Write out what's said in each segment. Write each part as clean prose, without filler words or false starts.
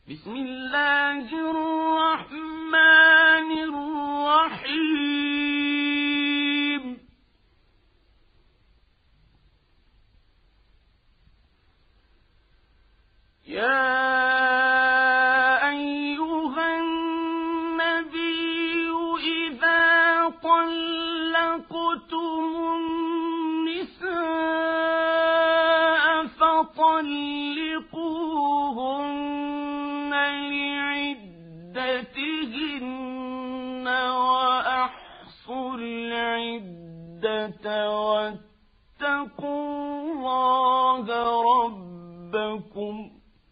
بسم الله الرحمن الرحيم يا أيها النبي إذا طلقتم النساء فطلقوهن لعدتهن وأحصوا العدة واتقوا الله ربكم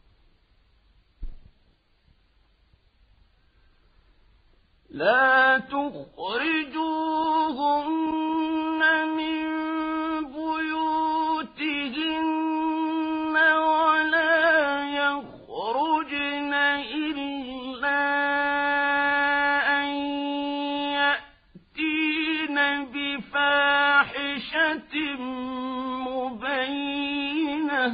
لا تخرجوهن من بيوتهن ولا يخرجن إلا أن يأتين بفاحشة مبينة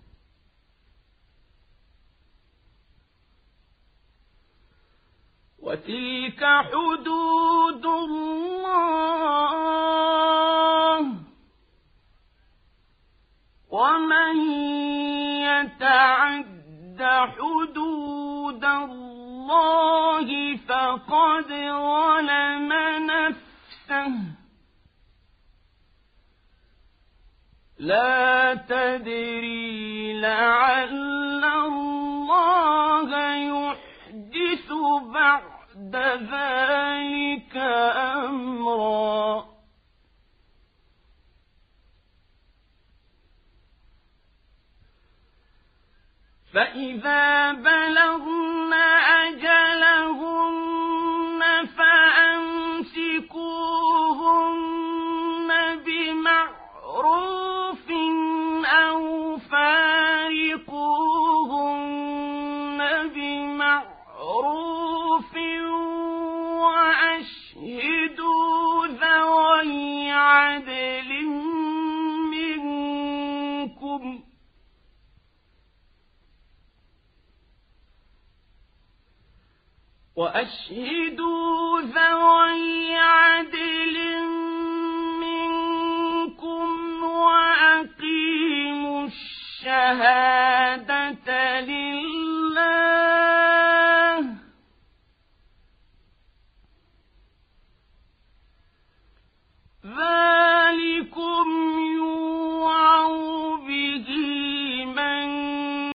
وتلك حدود الله ومن يتعد حدود الله فقد ظلم نفسه لا تدري لعل الله يحدث بعد ذلك أمرا فإذا بلغن أجلهن فأمسكوهن بمعروف أو فارقوهن بمعروف وأشهدوا ذوي عدل منكم